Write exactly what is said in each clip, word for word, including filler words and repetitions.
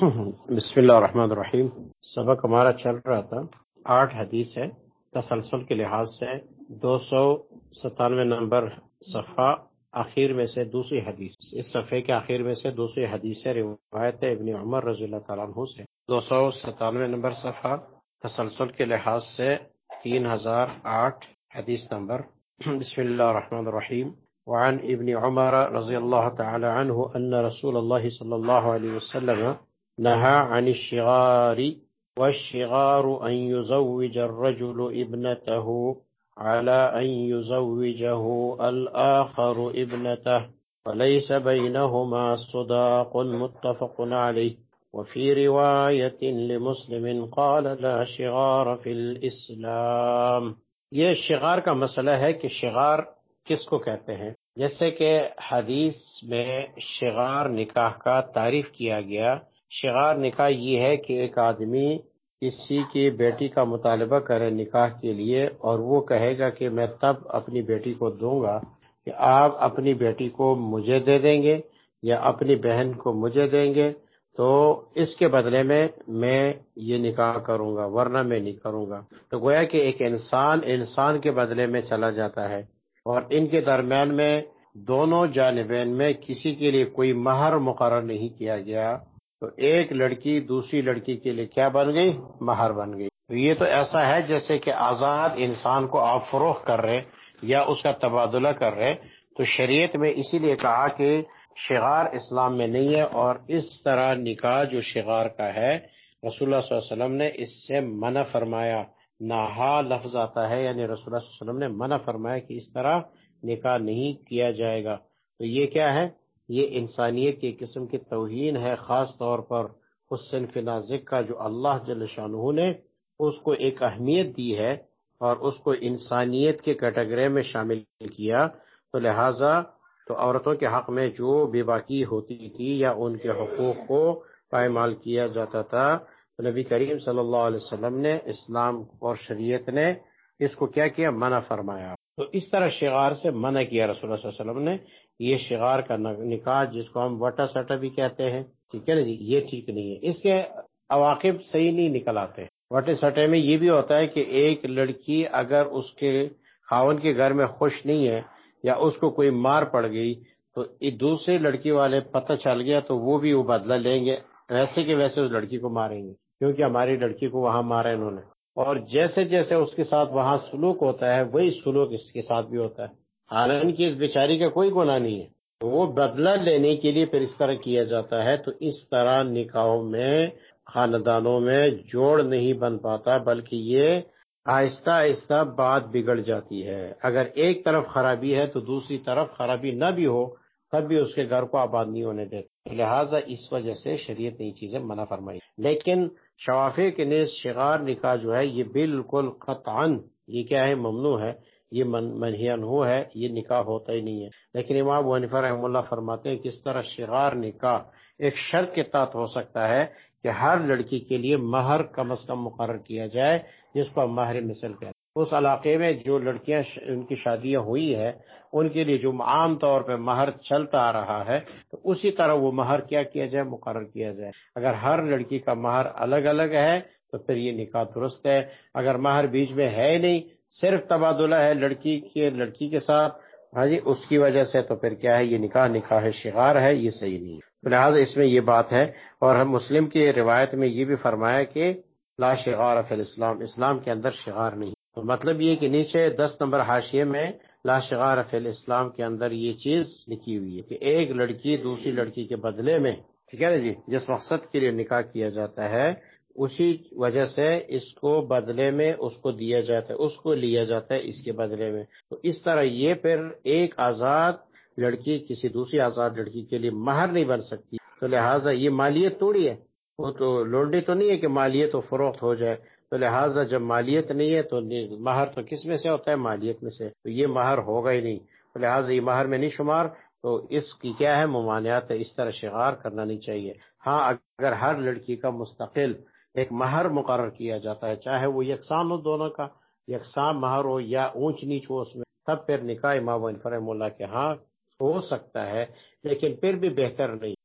بسم اللہ الرحمن الرحیم۔ سبق ہمارا چل رہا تھا، آٹھ حدیث ہے، تسلسل کے لحاظ سے دو سو ستانوے نمبر صفحہ آخر میں سے دوسری حدیث، اس صفحے کے آخر میں سے دوسری حدیث ہے، روایت ابن عمر رضی اللہ تعالیٰ عنہ سے، دو سو ستانوے نمبر صفحہ، تسلسل کے لحاظ سے تین ہزار آٹھ حدیث نمبر۔ بسم اللہ الرحمن الرحیم۔ وعن ابن عمر رضی اللہ تعالی عنہ ان رسول اللہ صلی اللہ علیہ وسلم نهى عن الشغار، والشغار أن يزوج الرجل ابنته على أن يزوجه الآخر ابنته، وليس بينهما صداق، متفق عليه۔ وفي رواية لمسلم قال لا شغار في الإسلام۔ یہ شغار کا مسئلہ ہے کہ شغار کس کو کہتے ہیں، جیسے کہ حدیث میں شغار نکاح کا تعریف کیا گیا۔ شغار نکاح یہ ہے کہ ایک آدمی کسی کی بیٹی کا مطالبہ کرے نکاح کے لیے، اور وہ کہے گا کہ میں تب اپنی بیٹی کو دوں گا کہ آپ اپنی بیٹی کو مجھے دے دیں گے یا اپنی بہن کو مجھے دیں گے، تو اس کے بدلے میں میں یہ نکاح کروں گا، ورنہ میں نہیں کروں گا۔ تو گویا کہ ایک انسان انسان کے بدلے میں چلا جاتا ہے، اور ان کے درمیان میں دونوں جانبین میں کسی کے لیے کوئی مہر مقرر نہیں کیا گیا، تو ایک لڑکی دوسری لڑکی کے لیے کیا بن گئی؟ مہر بن گئی۔ تو یہ تو ایسا ہے جیسے کہ آزاد انسان کو آپ فروخت کر رہے یا اس کا تبادلہ کر رہے۔ تو شریعت میں اسی لیے کہا کہ شغار اسلام میں نہیں ہے، اور اس طرح نکاح جو شغار کا ہے رسول اللہ صلی اللہ علیہ وسلم نے اس سے منع فرمایا۔ نہا لفظ آتا ہے، یعنی رسول اللہ صلی اللہ علیہ وسلم نے منع فرمایا کہ اس طرح نکاح نہیں کیا جائے گا۔ تو یہ کیا ہے؟ یہ انسانیت کی قسم کی توہین ہے، خاص طور پر اس صنف نازک کا جو اللہ جل شانہ نے اس کو ایک اہمیت دی ہے اور اس کو انسانیت کے کیٹیگری میں شامل کیا۔ تو لہٰذا تو عورتوں کے حق میں جو بے باکی ہوتی تھی یا ان کے حقوق کو پائمال کیا جاتا تھا، تو نبی کریم صلی اللہ علیہ وسلم نے، اسلام اور شریعت نے اس کو کیا کیا؟ منع فرمایا۔ تو اس طرح شغار سے منع کیا رسول اللہ صلی اللہ علیہ وسلم نے۔ یہ شغار کا نکاح جس کو ہم وٹا سٹا بھی کہتے ہیں، ٹھیک ہے نا جی، یہ ٹھیک نہیں ہے، اس کے عواقب صحیح نہیں نکل آتے۔ وٹے سٹے میں یہ بھی ہوتا ہے کہ ایک لڑکی اگر اس کے خاوند کے گھر میں خوش نہیں ہے یا اس کو کوئی مار پڑ گئی، تو دوسری لڑکی والے پتہ چل گیا تو وہ بھی وہ بدلہ لیں گے، ویسے کہ ویسے اس لڑکی کو ماریں گے، کیونکہ ہماری لڑکی کو وہاں مارا انہوں نے، اور جیسے جیسے اس کے ساتھ وہاں سلوک ہوتا ہے وہی سلوک اس کے ساتھ بھی ہوتا ہے، حالانکہ اس بیچاری کا کوئی گناہ نہیں ہے، تو وہ بدلہ لینے کے لیے پھر اس طرح کیا جاتا ہے۔ تو اس طرح نکاحوں میں، خاندانوں میں جوڑ نہیں بن پاتا، بلکہ یہ آہستہ آہستہ بات بگڑ جاتی ہے۔ اگر ایک طرف خرابی ہے تو دوسری طرف خرابی نہ بھی ہو تب بھی اس کے گھر کو آباد نہیں ہونے دیتے، لہٰذا اس وجہ سے شریعت نے یہ چیزیں منع فرمائی۔ لیکن شوافی کے نیز شغار نکاح جو ہے یہ بالکل قطعاً یہ کیا ہے؟ ممنوع ہے، یہ منہی عنہ ہے، یہ نکاح ہوتا ہی نہیں ہے۔ لیکن امام ابو حنیفہ رحمہ اللہ فرماتے ہیں کہ اس طرح شغار نکاح ایک شرط کے تحت ہو سکتا ہے کہ ہر لڑکی کے لیے مہر کم از کم مقرر کیا جائے، جس کو ہم مہر مثل کہتے ہیں۔ اس علاقے میں جو لڑکیاں ان کی شادیاں ہوئی ہیں ان کے لیے جو عام طور پہ مہر چلتا آ رہا ہے، تو اسی طرح وہ مہر کیا کیا جائے؟ مقرر کیا جائے۔ اگر ہر لڑکی کا مہر الگ الگ ہے تو پھر یہ نکاح درست ہے۔ اگر مہر بیچ میں ہے نہیں، صرف تبادلہ ہے لڑکی کے لڑکی کے ساتھ، ہاں جی، اس کی وجہ سے تو پھر کیا ہے؟ یہ نکاح نکاح شغار ہے، یہ صحیح نہیں ہے۔ لہٰذا اس میں یہ بات ہے، اور ہم مسلم کی روایت میں یہ بھی فرمایا کہ لا شغار فی الاسلام، اسلام کے اندر شغار نہیں۔ تو مطلب یہ کہ نیچے دس نمبر حاشیے میں لا شغار فی الاسلام کے اندر یہ چیز لکھی ہوئی ہے کہ ایک لڑکی دوسری لڑکی کے بدلے میں، ٹھیک ہے نا جی، جس مقصد کے لیے نکاح کیا جاتا ہے اسی وجہ سے اس کو بدلے میں اس کو دیا جاتا ہے، اس کو لیا جاتا ہے اس کے بدلے میں۔ تو اس طرح یہ پھر ایک آزاد لڑکی کسی دوسری آزاد لڑکی کے لیے مہر نہیں بن سکتی۔ تو لہٰذا یہ مالیت توڑی ہے، وہ تو لونڈی تو نہیں ہے کہ مالیت و فروخت ہو جائے۔ تو لہٰذا جب مالیت نہیں ہے تو مہر تو کس میں سے ہوتا ہے؟ مالیت میں سے، تو یہ مہر ہوگا ہی نہیں، تو لہٰذا یہ مہر میں نہیں شمار۔ تو اس کی کیا ہے؟ ممانعت ہے، اس طرح شغار کرنا نہیں چاہیے۔ ہاں اگر ہر لڑکی کا مستقل ایک مہر مقرر کیا جاتا ہے، چاہے وہ یکساں ہو، دونوں کا یکساں مہر ہو یا اونچ نیچ ہو اس میں، تب پھر نکاح امام ابو حنیفہ رحمہ اللہ کے ہاں ہو سکتا ہے، لیکن پھر بھی بہتر نہیں۔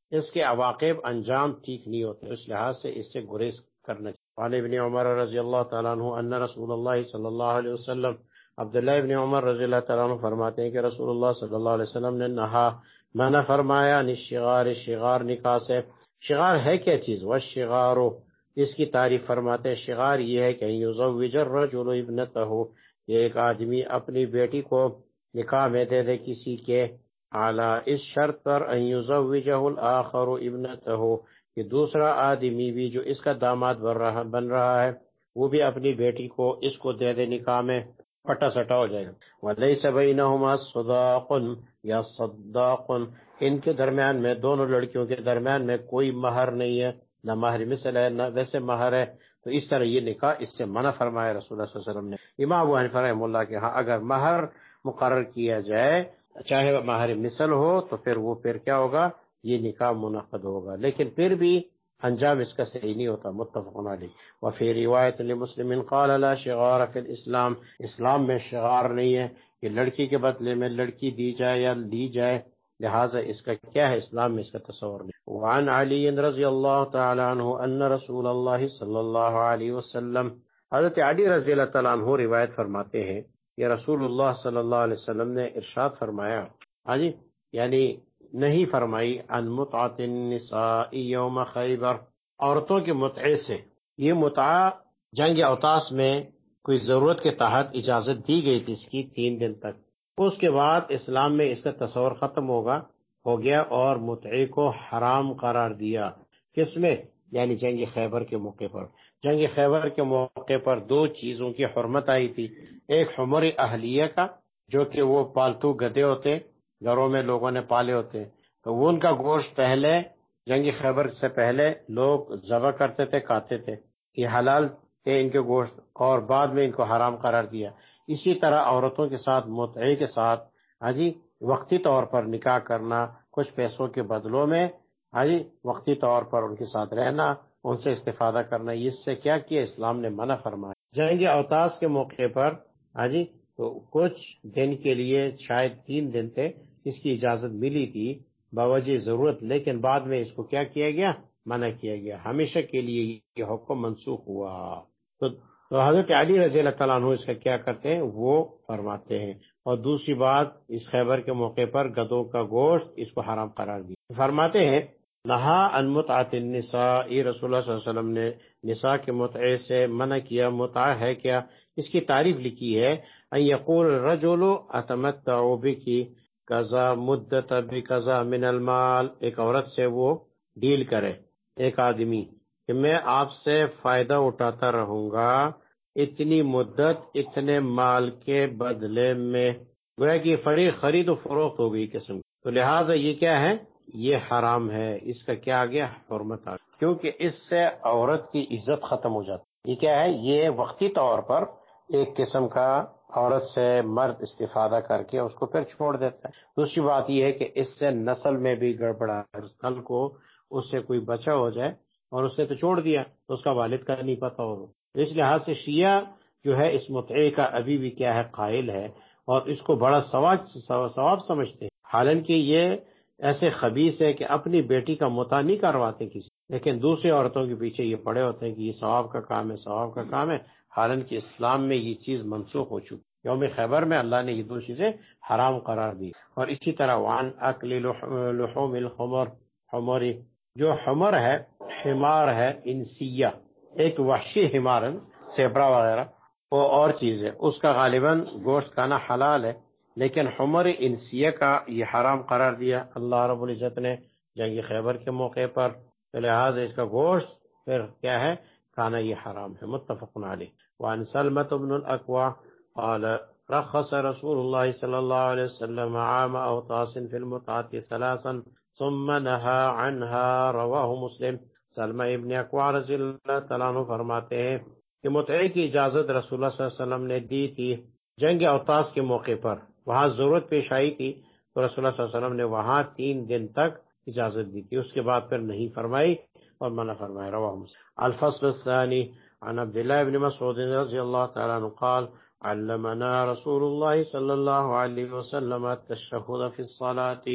اس کے عواقب انجام ٹھیک نہیں ہوتے، اس لحاظ سے اس سے گریز کرنا چاہیے۔ وعن ابن عمر رضی اللہ تعالیٰ عنہ ان رسول اللہ صلی اللہ علیہ وسلم، عبداللہ ابن عمر رضی اللہ تعالیٰ عنہ فرماتے ہیں کہ رسول اللہ صلی اللہ علیہ وسلم نے نہا منع فرمایا نشغار شغار نکاح سے۔ شغار ہے کیا چیز؟ والشغار، اس کی تعریف فرماتے ہیں شغار یہ ہے کہ یزوج الرجل ابنتہ، یہ ایک آدمی اپنی بیٹی کو نکاح میں دے دے کسی کے، اعلیٰ اس شرط پر ان یزوجہ الآخر ابنتہ، کہ دوسرا آدمی بھی جو اس کا داماد بن رہا بن رہا ہے وہ بھی اپنی بیٹی کو اس کو دے دے نکاح میں، پٹا سٹا ہو جائے گا۔ وَلَيْسَ بَيْنَهُمَا صَدَاقٌ یا صداق، ان کے درمیان میں، دونوں لڑکیوں کے درمیان میں کوئی مہر نہیں ہے، نہ مہر مثل ہے نہ ویسے مہر ہے، تو اس طرح یہ نکاح اس سے منع فرمایا رسول اللہ صلی اللہ علیہ وسلم نے۔ امام ابو حنیفہ رحمہ اللہ کے ہاں اگر مہر مقرر کیا جائے چاہے مہر مثل ہو تو پھر وہ پھر کیا ہوگا، یہ نکاح منعقد ہوگا، لیکن پھر بھی انجام اس کا صحیح نہیں ہوتا۔ متفق علیہ۔ وفی روایت لمسلم قال لا شغار فی الاسلام، اسلام میں شغار نہیں ہے کہ لڑکی کے بدلے میں لڑکی دی جائے یا لی جائے، لہٰذا اس کا کیا ہے، اسلام میں اس کا تصور نہیں۔ وعن علی رضی اللہ تعالی عنہ ان رسول اللہ صلی اللہ علیہ وسلم، حضرت علی رضی اللہ تعالیٰ عنہ روایت فرماتے ہیں کہ رسول اللہ صلی اللہ علیہ وسلم نے ارشاد فرمایا، ہاں جی، یعنی نہیں فرمائی، ان متعۃ النساء یوم خیبر، عورتوں کے متعے سے، یہ متعہ جنگ اوطاس میں کوئی ضرورت کے تحت اجازت دی گئی تھی اس کی تین دن تک، اس کے بعد اسلام میں اس کا تصور ختم ہوگا ہو گیا اور متعے کو حرام قرار دیا۔ کس میں؟ یعنی جنگ خیبر کے موقع پر۔ جنگ خیبر کے موقع پر دو چیزوں کی حرمت آئی تھی، ایک حمر اہلیہ کا، جو کہ وہ پالتو گدھے ہوتے گھروں میں لوگوں نے پالے ہوتے، تو وہ ان کا گوشت پہلے جنگ خیبر سے پہلے لوگ ذبح کرتے تھے، کھاتے تھے، یہ حلال تھے ان کے گوشت، اور بعد میں ان کو حرام قرار دیا۔ اسی طرح عورتوں کے ساتھ متعے کے ساتھ ہاں جی وقتی طور پر نکاح کرنا، کچھ پیسوں کے بدلوں میں ہاں جی وقتی طور پر ان کے ساتھ رہنا، ان سے استفادہ کرنا، اس سے کیا کیا اسلام نے منع فرمایا۔ جنگ اوطاس کے موقع پر ہاں جی تو کچھ دن کے لیے، شاید تین دن تھے، اس کی اجازت ملی تھی باوجہ ضرورت، لیکن بعد میں اس کو کیا کیا گیا، منع کیا گیا، ہمیشہ کے لیے یہ حکم منسوخ ہوا۔ تو تو حضرت علی رضی اللہ تعالیٰ عنہ اس کا کیا کرتے ہیں، وہ فرماتے ہیں۔ اور دوسری بات، اس خیبر کے موقع پر گدھوں کا گوشت اس کو حرام قرار دیا۔ فرماتے ہیں نہا ان متعۃ النساء، یہ رسول اللہ صلی اللہ علیہ وسلم نے نساء کے متعے سے منع کیا۔ متعہ ہے کیا؟ اس کی تعریف لکھی ہے، ان یقول الرجل اتمتع بک کذا مدت بکذا من المال، ایک عورت سے وہ ڈیل کرے، ایک آدمی، کہ میں آپ سے فائدہ اٹھاتا رہوں گا اتنی مدت اتنے مال کے بدلے میں، گویا کہ فریق خرید و فروخت ہو گئی قسم، تو لہٰذا یہ کیا ہے، یہ حرام ہے، اس کا کیا آ گیا، حرمت آ گیا، کیونکہ اس سے عورت کی عزت ختم ہو جاتی۔ یہ کیا ہے، یہ وقتی طور پر ایک قسم کا عورت سے مرد استفادہ کر کے اس کو پھر چھوڑ دیتا ہے۔ دوسری بات یہ ہے کہ اس سے نسل میں بھی گڑبڑا، کل کو اس سے کوئی بچہ ہو جائے اور اس سے تو چھوڑ دیا تو اس کا والد کا نہیں پتا ہوگا، اس لحاظ سے شیعہ جو ہے اس متعے کا ابھی بھی کیا ہے، قائل ہے، اور اس کو بڑا ثواب ثواب سمجھتے ہیں، حالانکہ یہ ایسے خبیث ہے کہ اپنی بیٹی کا متع نہیں کرواتے کسی، لیکن دوسری عورتوں کے پیچھے یہ پڑے ہوتے ہیں کہ یہ ثواب کا کام ہے، ثواب کا کام ہے، حالانکہ اسلام میں یہ چیز منسوخ ہو چکی۔ یوم خیبر میں اللہ نے یہ دو چیزیں حرام قرار دی۔ اور اسی طرح وعن اکل لحوم الحمر، حمری، جو حمر ہے، حمار ہے انسیہ، ایک وحشی حمارن، سیبرا وغیرہ، وہ اور چیز ہے، اس کا غالباً گوشت کھانا حلال ہے، لیکن حمر انسیہ کا یہ حرام قرار دیا اللہ رب العزت نے جنگ خیبر کے موقع پر، لہٰذا اس کا گوشت پھر کیا ہے، کھانا یہ حرام ہے۔ متفق علیہ۔ وعن سلمة بن الاکوع قال رخص رسول اللہ صلی اللہ علیہ وسلم عام اوطاس فی المتعة ثلاثا ثم نہى عنها، رواہ مسلم۔ سلمہ ابن اکوع رضی اللہ تعالیٰ عنہ فرماتے ہیں کہ متعے کی اجازت رسول اللہ صلی اللہ علیہ وسلم نے دی تھی جنگ اوطاس کے موقع پر، وہاں ضرورت پیش آئی تھی تو رسول اللہ صلی اللہ علیہ وسلم نے وہاں تین دن تک اجازت دی تھی، اس کے بعد پھر نہیں فرمائی اور منع فرمایا، رواہ مسلم۔ الفصل الثانی عن عبداللہ بن مسعود رضی اللہ تعالیٰ عنہ قال علمنا رسول اللہ صلی اللہ علیہ وسلم التشہد فی الصلاة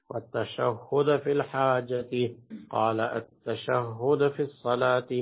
والتشهد في الحاجة. قال التشهد في الصلاة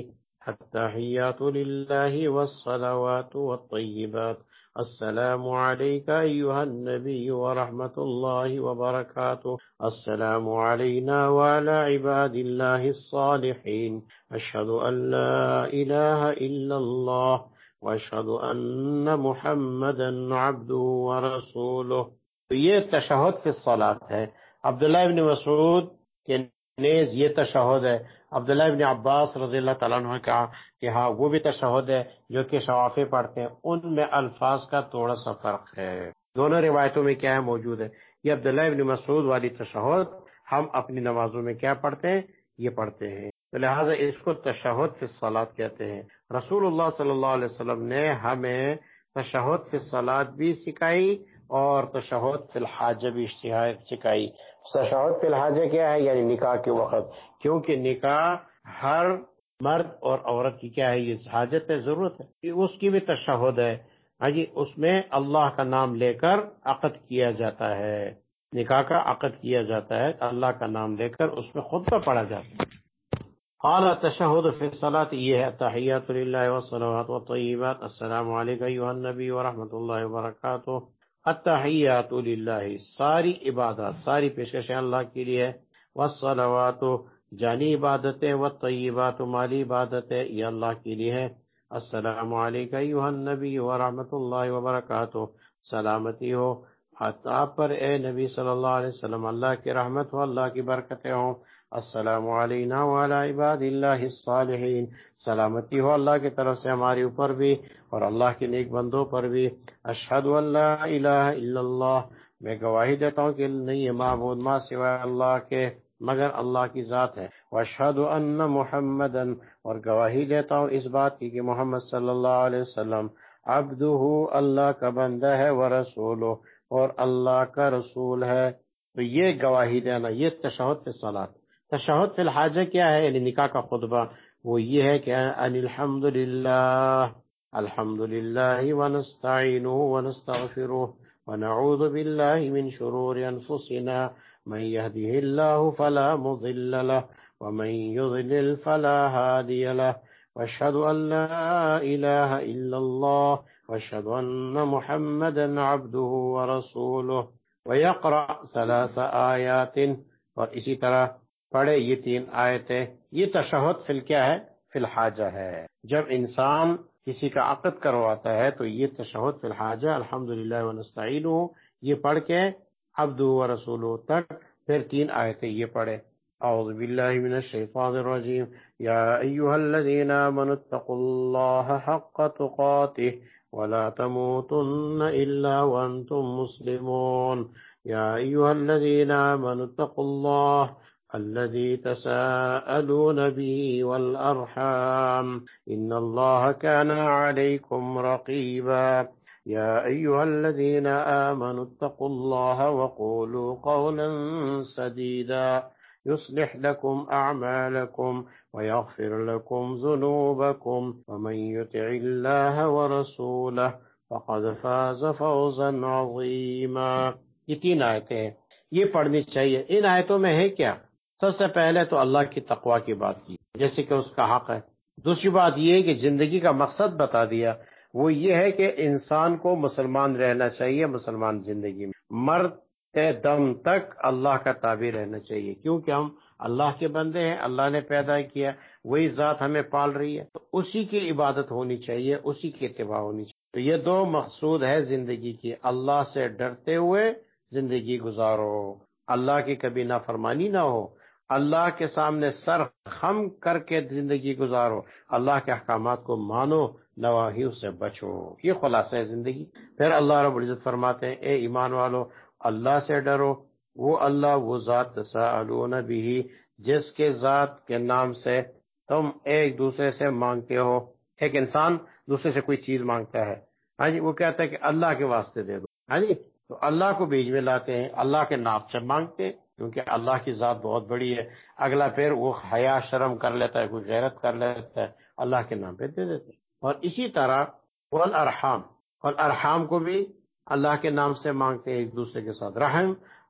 التحيات لله والصلوات والطيبات. السلام عليك أيها النبي ورحمة الله وبركاته. السلام علينا وعلى عباد الله الصالحين. أشهد أن لا إله إلا الله وأشهد أن محمدا عبده ورسوله. تو یہ تشہد فی الصلاۃ ہے. عبداللہ ابن مسعود کے نیز یہ تشہد ہے. عبداللہ ابن عباس رضی اللہ تعالیٰ عنہ کا کہ ہاں وہ بھی تشہد ہے جو کہ شوافی پڑھتے ہیں. ان میں الفاظ کا تھوڑا سا فرق ہے. دونوں روایتوں میں کیا ہے موجود ہے. یہ عبداللہ ابن مسعود والی تشہد ہم اپنی نمازوں میں کیا پڑھتے ہیں؟ یہ پڑھتے ہیں. تو لہٰذا اس کو تشہد فی الصلاۃ کہتے ہیں. رسول اللہ صلی اللہ علیہ وسلم نے ہمیں تشہد فی الصلاۃ بھی سکھائی اور تشہد فی الحاجہ بھی سکھائی. تشہد فی الحاجہ کیا ہے؟ یعنی نکاح کے وقت، کیونکہ نکاح ہر مرد اور عورت کی کیا ہے؟ یہ حاجت ہے، ضرورت ہے. اس کی بھی تشہد ہے. ہاں جی، اس میں اللہ کا نام لے کر عقد کیا جاتا ہے. نکاح کا عقد کیا جاتا ہے اللہ کا نام لے کر، اس میں خطبہ پڑھا جاتا ہے. قال التشهد في الصلاة یہ ہے التحیات للہ والصلوات والطیبات. السلام علیکم ایھا النبی ورحمۃ اللہ وبرکاتہ. التحیات للہ ساری عبادات، ساری پیشکشیں اللہ کے لیے. والصلوات جانی عبادتیں، والطیبات مالی عبادتیں یہ اللہ کے لیے ہے. السلام علیکم ایھا النبی ورحمۃ اللہ وبرکاتہ. سلامتی ہو آپ پر اے نبی صلی اللہ علیہ وسلم، اللہ کی رحمت ہو، اللہ کی برکتیں ہوں. السلام علینا وعلی عباد اللہ الصالحین. سلامتی ہو اللہ کی طرف سے ہمارے اوپر بھی اور اللہ کے نیک بندوں پر بھی. اشہد ان لا الہ الا اللہ میں گواہی دیتا ہوں کہ نہیں ہے معبود ماں سوائے اللہ کے مگر اللہ کی ذات ہے. واشہد ان محمدا اور گواہی دیتا ہوں اس بات کی کہ محمد صلی اللہ علیہ وسلم عبدہ اللہ کا بندہ ہے، ورسولہ اور اللہ کا رسول ہے. تو یہ گواہی دینا، یہ تشہد فی الصلاۃ. تشہد فی الحاجہ کیا ہے؟ یعنی نکاح کا خطبہ. وہ یہ ہے کہ ان الحمد للہ الحمد للہ ونستعینہ ونستغفرہ ونعوذ باللہ من شرور انفسنا من یہدہ اللہ فلا مضل لہ ومن یضلل فلا ہادی لہ واشہد ان لا الہ الا اللہ واشہد ان محمدا عبدہ ورسولہ. ویقرأ ثلاث آیات اور اسی طرح پڑھے یہ تین آیتیں. یہ تشہد فی کیا ہے؟ فی الحاجہ ہے. جب انسان کسی کا عقد کرواتا ہے تو یہ تشہد فی الحاجہ الحمدللہ ونستعینہ یہ پڑھ کے عبدہ ورسولہ تک پھر تین آیتیں یہ پڑھے. اعوذ باللہ من الشیطان الرجیم. یا ایھا الذین آمنوا اتقوا اللہ حق تقاتہ ولا تموتن الا وانتم مسلمون. یا ایھا الذین آمنوا اتقوا اللہ الذي تساءلون به والأرحام إن الله كان عليكم رقيبا. يا أيها الذين آمنوا اتقوا الله وقولوا قولا سديدا يصلح لكم أعمالكم ويغفر لكم ذنوبكم ومن يطع الله ورسوله فقد فاز فوزا عظيما. یہ تین آیتیں ہیں، یہ پڑھنی چاہیے. ان آیتوں میں ہے کیا؟ سب سے پہلے تو اللہ کی تقوی کی بات کی جیسے کہ اس کا حق ہے. دوسری بات یہ ہے کہ زندگی کا مقصد بتا دیا، وہ یہ ہے کہ انسان کو مسلمان رہنا چاہیے. مسلمان زندگی میں مرتے دم تک اللہ کا تابع رہنا چاہیے، کیونکہ ہم اللہ کے بندے ہیں، اللہ نے پیدا کیا، وہی ذات ہمیں پال رہی ہے، تو اسی کی عبادت ہونی چاہیے، اسی کی اتباع ہونی چاہیے. تو یہ دو مقصود ہے زندگی کی. اللہ سے ڈرتے ہوئے زندگی گزارو، اللہ کی کبھی نافرمانی نہ ہو، اللہ کے سامنے سر خم کر کے زندگی گزارو، اللہ کے احکامات کو مانو، نواہیوں سے بچو. یہ خلاصہ ہے زندگی. پھر اللہ رب العزت فرماتے ہیں اے ایمان والو اللہ سے ڈرو. وہ اللہ وہ ذات تساءلون بہ جس کے ذات کے نام سے تم ایک دوسرے سے مانگتے ہو. ایک انسان دوسرے سے کوئی چیز مانگتا ہے، ہاں جی، وہ کہتا ہے کہ اللہ کے واسطے دے دو، ہاں جی، تو اللہ کو بیچ میں لاتے ہیں، اللہ کے نام سے مانگتے ہیں کیونکہ اللہ کی ذات بہت بڑی ہے. اگلا پھر وہ حیا شرم کر لیتا ہے، کوئی غیرت کر لیتا ہے، اللہ کے نام پہ دے دیتے ہیں. اور اسی طرح والارحام، اور ارحام کو بھی اللہ کے نام سے مانگتے ہیں ایک دوسرے کے ساتھ. رحم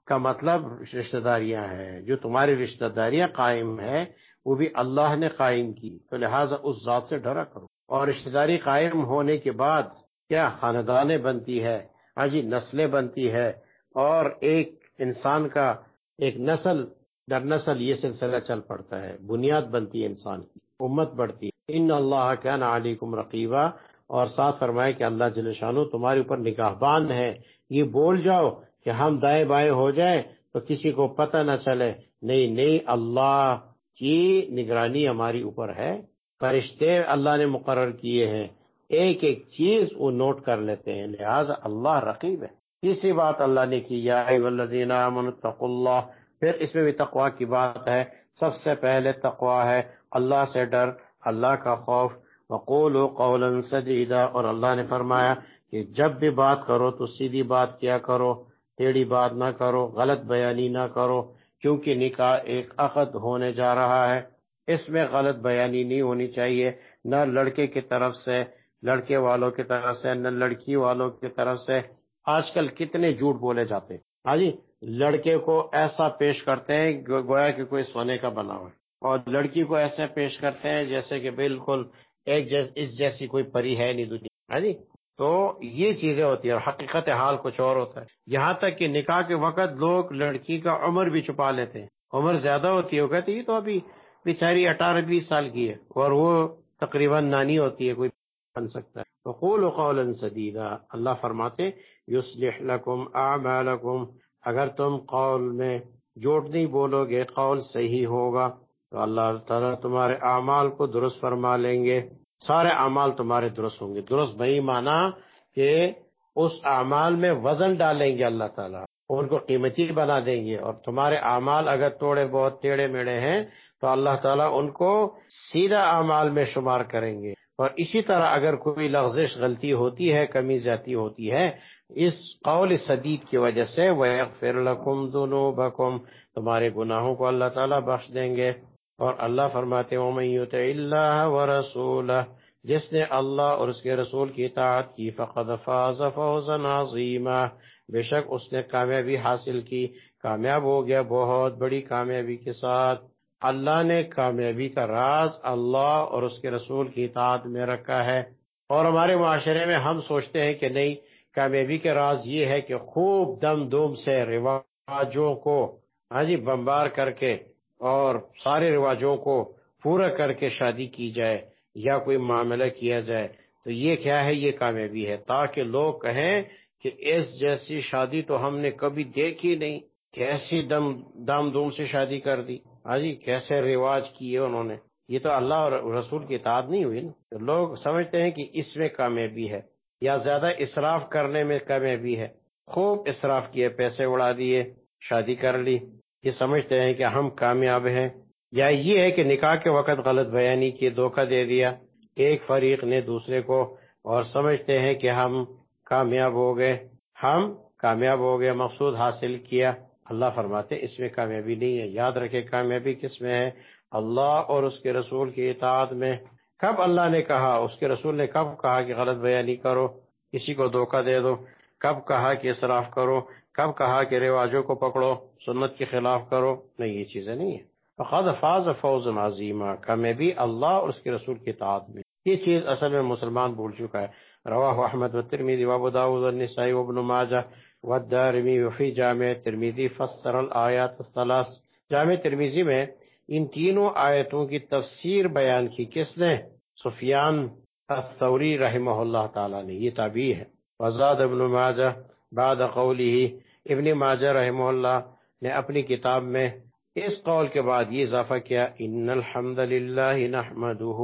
کا مطلب رشتہ داریاں ہیں، جو تمہاری رشتہ داریاں قائم ہیں وہ بھی اللہ نے قائم کی، تو لہٰذا اس ذات سے ڈرا کرو۔ اور رشتہ داری قائم ہونے کے بعد کیا خاندانیں بنتی ہے، ہاں جی نسلیں بنتی ہے، اور ایک انسان کا ایک نسل در نسل یہ سلسلہ چل پڑتا ہے، بنیاد بنتی ہے انسان کی، امت بڑھتی ہے۔ ان اللہ کان علیکم رقیبا، اور ساتھ فرمائے کہ اللہ جل شانہ تمہارے اوپر نگہبان ہے۔ یہ بول جاؤ کہ ہم دائیں بائیں ہو جائیں تو کسی کو پتہ نہ چلے، نہیں نہیں، اللہ کی نگرانی ہماری اوپر ہے، فرشتے اللہ نے مقرر کیے ہیں، ایک ایک چیز وہ نوٹ کر لیتے ہیں، لہذا اللہ رقیب ہے۔ تیسری بات اللہ نے کی، یا ایھا الذین آمنوا اتقوا اللہ، پھر اس میں بھی تقوی کی بات ہے۔ سب سے پہلے تقوی ہے اللہ سے ڈر، اللہ کا خوف۔ وقولوا قولا سدیدا، اور اللہ نے فرمایا کہ جب بھی بات کرو تو سیدھی بات کیا کرو، ٹیڑھی بات نہ کرو، غلط بیانی نہ کرو، کیونکہ نکاح ایک عقد ہونے جا رہا ہے، اس میں غلط بیانی نہیں ہونی چاہیے، نہ لڑکے کی طرف سے، لڑکے والوں کی طرف سے، نہ لڑکی والوں کی طرف سے۔ آج کل کتنے جھوٹ بولے جاتے ہیں، ہاں جی، لڑکے کو ایسا پیش کرتے ہیں گویا کہ کوئی سونے کا بنا ہوا ہے، اور لڑکی کو ایسے پیش کرتے ہیں جیسے کہ بالکل ایک جیس اس جیسی کوئی پری ہے نہیں دنیا، ہاں جی۔ تو یہ چیزیں ہوتی ہیں، اور حقیقت حال کچھ اور ہوتا ہے۔ یہاں تک کہ نکاح کے وقت لوگ لڑکی کا عمر بھی چھپا لیتے ہیں، عمر زیادہ ہوتی ہے، وہ کہتے ہیں یہ تو ابھی بیچاری اٹھارہ بیس سال کی ہے، اور وہ تقریباً نانی ہوتی ہے، کوئی بن سکتا ہے۔ وقولوا قولا سدیدا، اللہ فرماتے یصلح لکم اعمالکم، اگر تم قول میں جھوٹ نہیں بولو گے، قول صحیح ہوگا تو اللہ تعالیٰ تمہارے اعمال کو درست فرما لیں گے، سارے اعمال تمہارے درست ہوں گے۔ درست بھئی معنی کہ اس اعمال میں وزن ڈالیں گے اللہ تعالیٰ، ان کو قیمتی بنا دیں گے، اور تمہارے اعمال اگر تھوڑے بہت ٹیڑھے میڑے ہیں تو اللہ تعالیٰ ان کو سیدھا اعمال میں شمار کریں گے۔ اور اسی طرح اگر کوئی لغزش غلطی ہوتی ہے، کمی زیادتی ہوتی ہے، اس قول سدید کی وجہ سے وَيَغْفِرْ لَكُمْ ذُنُوبَكُمْ، تمہارے گناہوں کو اللہ تعالیٰ بخش دیں گے۔ اور اللہ فرماتے ہیں وَمَن يُطِعِ اللَّهَ وَرَسُولَهُ، جس نے اللہ اور اس کے رسول کی اطاعت کی، فَقَدْ فَازَ فَوْزًا عَظِيمًا، بے شک اس نے کامیابی حاصل کی، کامیاب ہو گیا بہت بڑی کامیابی کے ساتھ۔ اللہ نے کامیابی کا راز اللہ اور اس کے رسول کی اطاعت میں رکھا ہے، اور ہمارے معاشرے میں ہم سوچتے ہیں کہ نہیں، کامیابی کا راز یہ ہے کہ خوب دم دوم سے رواجوں کو ہاں جی بمبار کر کے اور سارے رواجوں کو پورا کر کے شادی کی جائے یا کوئی معاملہ کیا جائے، تو یہ کیا ہے، یہ کامیابی ہے، تاکہ لوگ کہیں کہ اس جیسی شادی تو ہم نے کبھی دیکھی نہیں، کیسی دم دام دوم سے شادی کر دی، ہاں جی کیسے رواج کیے انہوں نے۔ یہ تو اللہ اور رسول کی اطاعت نہیں ہوئی نا۔ تو لوگ سمجھتے ہیں کہ اس میں کامیابی ہے، یا زیادہ اسراف کرنے میں کامیابی ہے، خوب اسراف کیے، پیسے اڑا دیے، شادی کر لی، یہ سمجھتے ہیں کہ ہم کامیاب ہیں۔ یا یہ ہے کہ نکاح کے وقت غلط بیانی کی، دھوکہ دے دیا ایک فریق نے دوسرے کو، اور سمجھتے ہیں کہ ہم کامیاب ہو گئے، ہم کامیاب ہو گئے، مقصود حاصل کیا۔ اللہ فرماتے اس میں کامیابی نہیں ہے۔ یاد رکھے کامیابی کس میں ہے، اللہ اور اس کے رسول کی اطاعت میں۔ کب اللہ نے کہا، اس کے رسول نے کب کہا کہ غلط بیانی کرو، کسی کو دھوکہ دے دو؟ کب کہا کہ اسراف کرو؟ کب کہا کہ رواجوں کو پکڑو، سنت کے خلاف کرو؟ نہیں، یہ چیزیں نہیں ہیں۔ فَقَدْ فَازَ فَوْزًا عَظِيمًا، کامیابی اللہ اور اس کے رسول کی اطاعت میں۔ یہ چیز اصل میں مسلمان بھول چکا ہے۔ رواہ احمد والترمذی وابو داؤد والنسائی وابن ماجہ والدارمی وفی جامع ترمذی فسر الآیات الثلاث، جامع ترمذی میں ان تینوں آیتوں کی تفسیر بیان کی، کس نے؟ سفیان الثوری رحمہ اللہ تعالی نے، یہ تابعی ہے۔ وزاد ابن ماجہ بعد قولہ، ابن ماجہ رحمہ اللہ نے اپنی کتاب میں اس قول کے بعد یہ اضافہ کیا، ان الحمد للہ نحمدہ،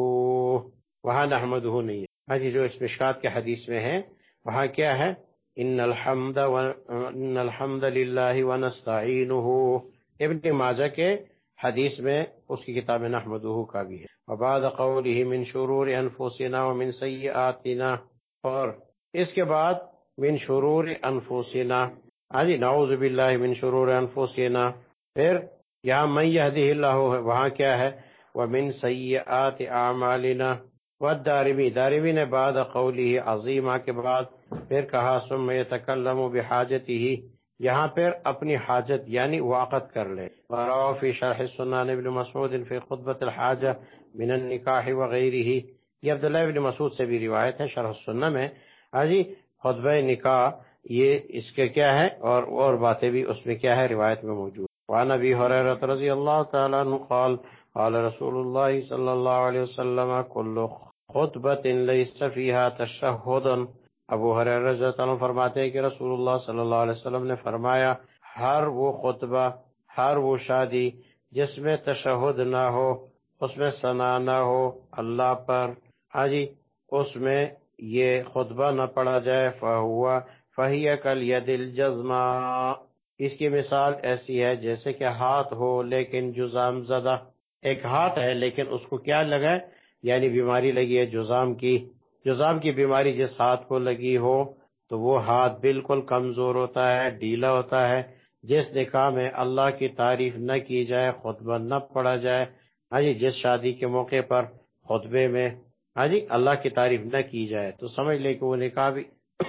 وہاں نحمدہ نہیں ہے، ہاں جی جو اس مشکات کے حدیث میں ہے وہاں کیا ہے، ان الحمد و ان الحمد للہ ونستعینہ، ابن ماجہ کے حدیث میں اس کی کتاب نحمدہ کا بھی ہے۔ وبعد قولہ من شرور انفسنا ومن سیئاتنا، اور اس کے بعد من شرور انفسنا، ہاں جی نعوذ باللہ من شرور انفسنا، پھر یہاں من یہدہ اللہ ہے، وہاں کیا ہے، ومن سیئات اعمالنا۔ والدارمی، دارمی نے بعد قولہ عظیمہ کے بعد پھر کہا ثم یتکلم بحاجتہ، یہاں پر اپنی حاجت یعنی وہ عقد کر لے. وروى في شرح السنن ابن مسعود في خطبة الحاجة من النکاح وغیرہ. یہ عبداللہ ابن مسعود سے بھی روایت ہے شرح السنن میں. ہاں جی خطبہ نکاح یہ اس کے کیا ہے اور اور باتیں بھی اس میں کیا ہے روایت میں موجود. وعن ابی ہریرہ رضی اللہ تعالی عنہ قال قال رسول اللہ صلی اللہ علیہ وسلم کل خطبۃ لیس فیہا تشہد. ابو ہریرہ رضی اللہ عنہ فرماتے ہیں کہ رسول اللہ صلی اللہ علیہ وسلم نے فرمایا ہر وہ خطبہ ہر وہ شادی جس میں تشہد نہ ہو اس میں ثنا نہ ہو اللہ پر ہاں جی اس میں یہ خطبہ نہ پڑھا جائے فہوا فہی کالید الجزماء. اس کی مثال ایسی ہے جیسے کہ ہاتھ ہو لیکن جزام زدہ. ایک ہاتھ ہے لیکن اس کو کیا لگا ہے یعنی بیماری لگی ہے جزام کی. جزام کی بیماری جس ہاتھ کو لگی ہو تو وہ ہاتھ بالکل کمزور ہوتا ہے ڈھیلا ہوتا ہے. جس نکاح میں اللہ کی تعریف نہ کی جائے خطبہ نہ پڑھا جائے ہاں جی جس شادی کے موقع پر خطبے میں ہاں جی اللہ کی تعریف نہ کی جائے تو سمجھ لے کہ وہ نکاح بھی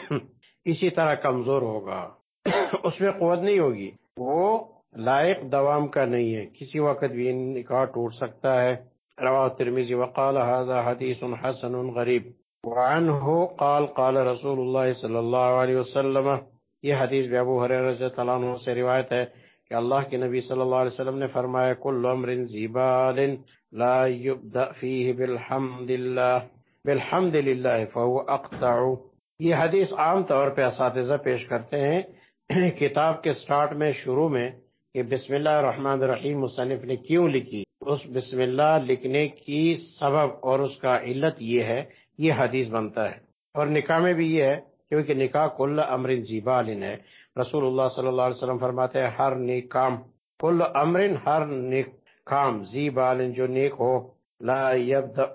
اسی طرح کمزور ہوگا. اس میں قوت نہیں ہوگی وہ لائق دوام کا نہیں ہے کسی وقت بھی نکاح ٹوٹ سکتا ہے. رواه الترمذی وقال هذا حدیث حسن غریب. وعنہ قال قال رسول اللہ صلی اللہ علیہ وسلم. یہ حدیث بھی ابو ہریرہ رضی اللہ عنہ سے روایت ہے کہ اللہ کے نبی صلی اللہ علیہ وسلم نے فرمایا کل امر ذی بال لا یبدأ فیہ بالحمد للہ بالحمد للہ فهو اقطع. یہ حدیث عام طور پہ اساتذہ پیش کرتے ہیں کتاب کے سٹارٹ میں شروع میں کہ بسم اللہ الرحمن الرحیم مصنف نے کیوں لکھی. اس بسم اللہ لکھنے کی سبب اور اس کا علت یہ ہے یہ حدیث بنتا ہے. اور نکاح میں بھی یہ ہے کیونکہ نکاح کل امر ذی بال ہے. رسول اللہ صلی اللہ علیہ وسلم فرماتے ہیں ہر نیک کام کل امر ہر نیک کام ذی بال جو نیک ہو لا یبدأ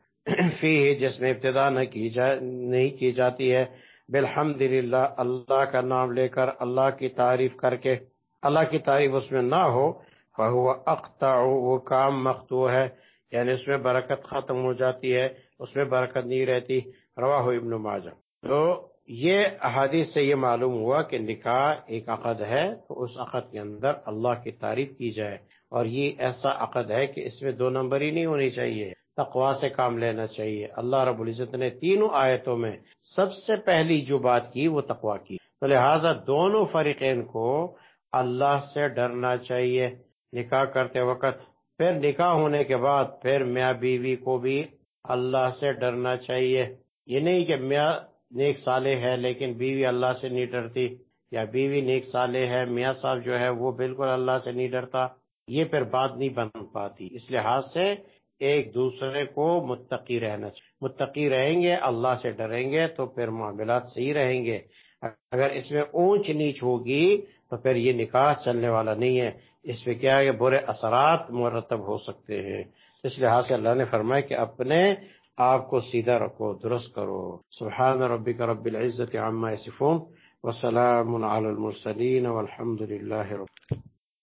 فیہ جس میں ابتدا نہ کی جا نہیں کی جاتی ہے بالحمد للہ اللہ کا نام لے کر اللہ کی تعریف کر کے اللہ کی تعریف اس میں نہ ہو فہو اقطع وہ کام مقطوع ہے یعنی اس میں برکت ختم ہو جاتی ہے اس میں برکت نہیں رہتی. رواہ ابن ماجہ. تو یہ احادیث سے یہ معلوم ہوا کہ نکاح ایک عقد ہے تو اس عقد کے اندر اللہ کی تعریف کی جائے اور یہ ایسا عقد ہے کہ اس میں دو نمبری نہیں ہونی چاہیے تقوی سے کام لینا چاہیے. اللہ رب العزت نے تینوں آیتوں میں سب سے پہلی جو بات کی وہ تقوی کی تو لہٰذا دونوں فریقین کو اللہ سے ڈرنا چاہیے نکاح کرتے وقت. پھر نکاح ہونے کے بعد پھر میاں بیوی کو بھی اللہ سے ڈرنا چاہیے. یہ نہیں کہ میاں نیک صالح ہے لیکن بیوی اللہ سے نہیں ڈرتی یا بیوی نیک صالح ہے میاں صاحب جو ہے وہ بالکل اللہ سے نہیں ڈرتا یہ پھر بات نہیں بن پاتی. اس لحاظ سے ایک دوسرے کو متقی رہنا چاہیے. متقی رہیں گے اللہ سے ڈریں گے تو پھر معاملات صحیح رہیں گے. اگر اس میں اونچ نیچ ہوگی تو پھر یہ نکاح چلنے والا نہیں ہے. اس میں کیا ہے کہ برے اثرات مرتب ہو سکتے ہیں. اس لحاظ سے اللہ نے فرمایا کہ اپنے آپ کو سیدھا رکھو درست کرو. سبحان ربک رب العزت عما یصفون وسلام علی المرسلین والحمد للہ رب